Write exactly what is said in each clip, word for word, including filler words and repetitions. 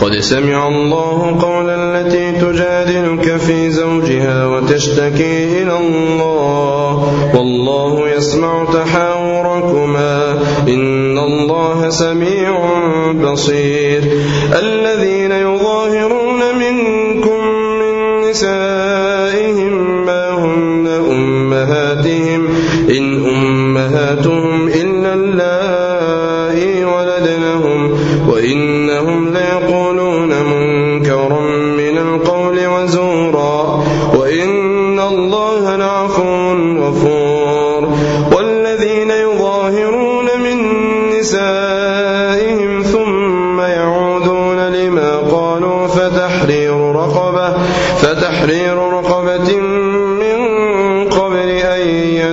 قد سمع الله قولا التي تجادلك في زوجها وتشتكي إلى الله والله يسمع تحاوركما إن الله سميع بصير. الذين يظاهرون منكم من نسائهم ما هن أمهاتهم إن أمهاتهم إلا اللائي ولدنهم وإنهم ليقولون منكرا من القول وزورا وإن الله لعفو غفور. والذين يظاهرون من نسائهم ثم يعودون لما قالوا فتحرير رقبة فتحرير رقبة من قبل أن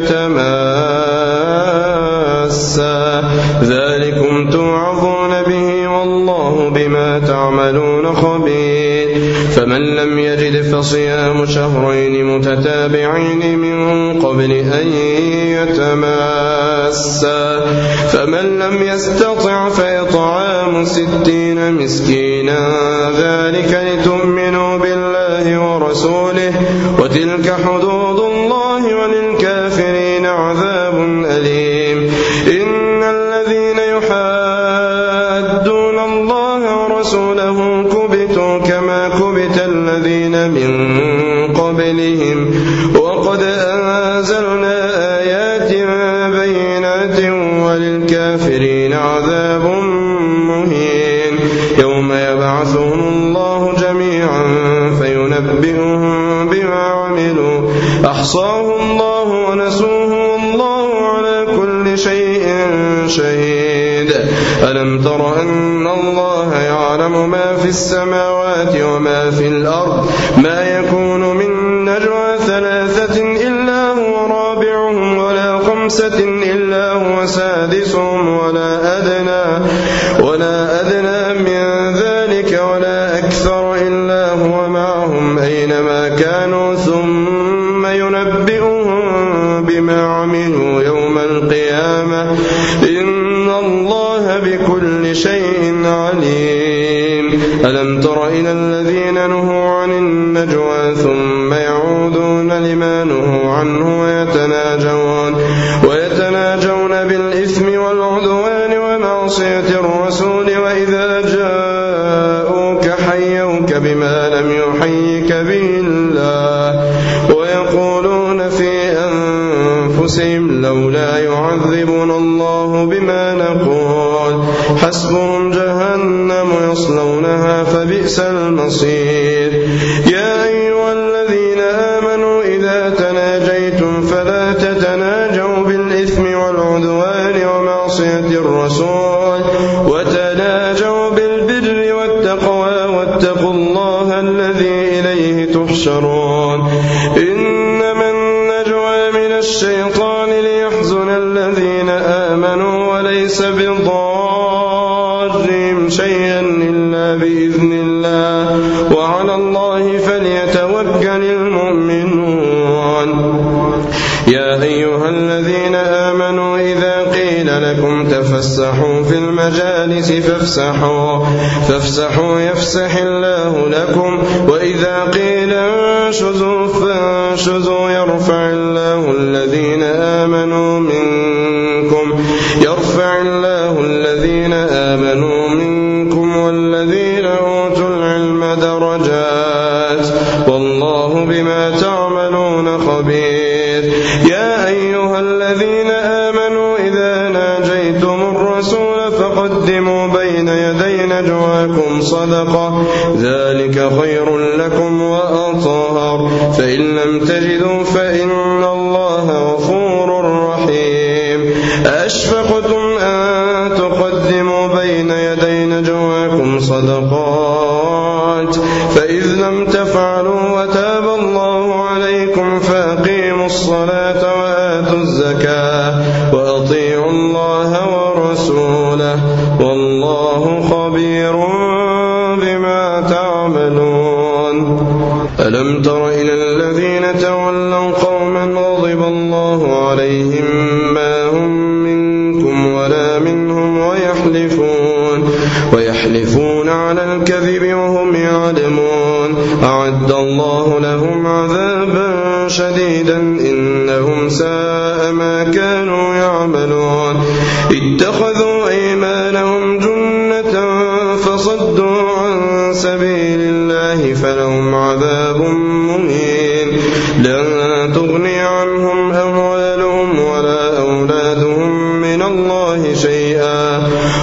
يتماسا ذلكم توعظون به والله بما تعملون خبير. فمن لم يجد فصيام شهرين متتابعين من قبل أن يتماسا فمن لم يستطع فإطعام ستين مسكينا ذلك لتؤمنوا بالله ورسوله وتلك حدود الله وللكافرين عذاب أليم. إن الذين يحادون الله ورسوله كبتوا كما كبت الذين من قبلهم وقد أنزلنا آيات بينات وللكافرين عذاب مهين. يوم يبعثهم الله جميعا فينبئهم بما عملوا أحصاه الله ونسوه والله على كل شيء شهيد. ألم تر أن الله يعلم ما في السماوات وما في الأرض ما يكون من نجوى ثلاثة إلا هو رابعهم ولا خمسة إلا هو سادسهم ولا أدنى ولا أدنى من ذلك ولا أكثر إلا هو معهم أينما كانوا ثم ينبئهم بما عملوا يوم القيامة إن الله بكل شيء عليم. ألم تر إلى الذين نهوا عن النجوى ثم يعودون لما نهوا عنه ويتناجون ويتناجون بالإثم والعدوان ومعصية الرسول وإذا جاءوك حيوك بما لم يحيك به الله ويقولون في أنفسهم لولا يعذبنا الله بما نقول حسبهم جهنم يصلونها فبئس المصير. يا أيها الذين آمنوا إذا تناجيتم فلا تتناجوا بالإثم والعدوان ومعصية الرسول وتناجوا بالبر والتقوى واتقوا الله الذي إليه تحشرون. إنما النجوى من الشيطان ليحزن الذين آمنوا وليس بضارهم شيئا إلا بإذن الله وعلى الله فليتوكل المؤمنون. يا أيها الذين آمنوا إذا قيل لكم تفسحوا في المجالس فافسحوا فافسحوا يفسح الله لكم وإذا قيل انشزوا فانشزوا يرفع الله الذين آمنوا منكم يرفع الله الذين آمنوا منكم والذين أوتوا العلم درجات والله بما تعملون خبير. يا أيها الذين آمنوا إذا ناجيتم الرسول فقدموا بين يدي نجواكم صدقة ذلك خير لكم وأطهر فإن لم تجدوا فإن الله غفور رحيم. أشفقتم أن تقدموا بين يدي نجواكم صدقات فإذ لم تفعلوا وتاب الله عليكم فأقيموا الصلاة وآتوا الزكاة وأطيعوا الله ورسوله والله خبير بما تعملون. ألم تر إلى الذين تولوا قوما غضب الله عليهم ما هم منكم ولا منهم ويحلفون ويحلفون يفترون على الكذب وهم يعلمون أعد الله لهم عذابا شديدا إنهم ساء ما كانوا يعملون اتخذوا أيمانهم جنة فصدوا عن سبيل الله فلهم عذاب مهين لن تغني عنهم أموالهم ولا أولادهم من الله شيئا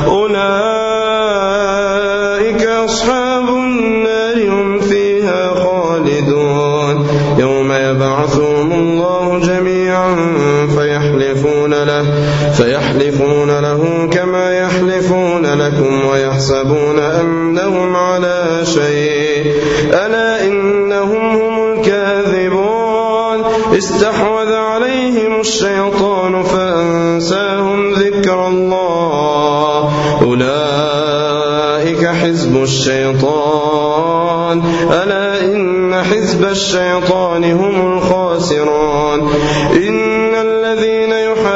أولئك أصحاب النار هم فيها خالدون يوم يبعثهم الله جميعا فيحلفون له فيحلفون له كما يحلفون لكم ويحسبون أنهم على شيء ألا إنهم هم الكاذبون استحوذ عليهم الشيطان فأنساهم ذكر الله أولئك حزب الشيطان ألا إن حزب الشيطان هم الخاسرون إن الذين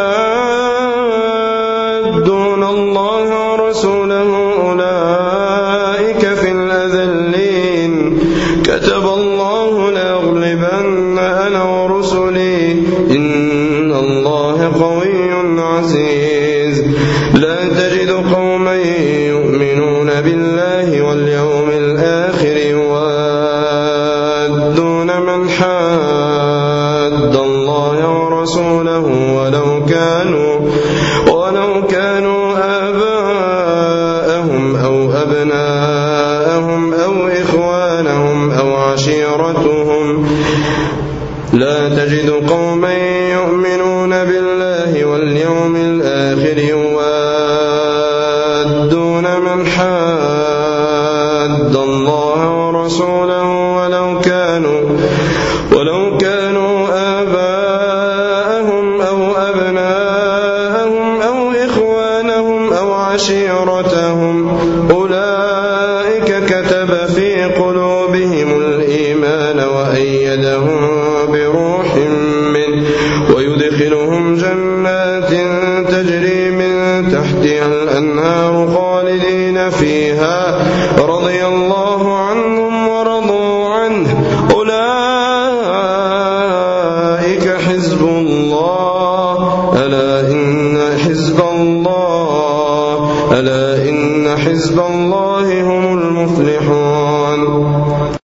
يحادون الله ورسوله أولئك في الأذلين كتب الله لأغلبن أنا ورسلي إن الله قوي عزيز لا تجد قوما يؤمنون بالله واليوم الآخر يوادون من حاد الله ورسوله ولو كانوا ولو كانوا آباءهم أو أبناءهم أو إخوانهم أو عشيرتهم لا تجد قوما يؤمنون بالله واليوم الآخر يوادون من حاد الله ورسوله ولو كانوا ولو كانوا آباءهم أو أبناءهم أو إخوانهم أو عشيرتهم أولئك كتب في قلوبهم الإيمان وأيدهم بروح منه ويدخلهم جنات تجري من تحتها الأنهار خالدين فيها رضي الله عنهم ورضوا عنه أولئك حزب الله ألا إن حزب الله ألا إن حزب الله هم المفلحون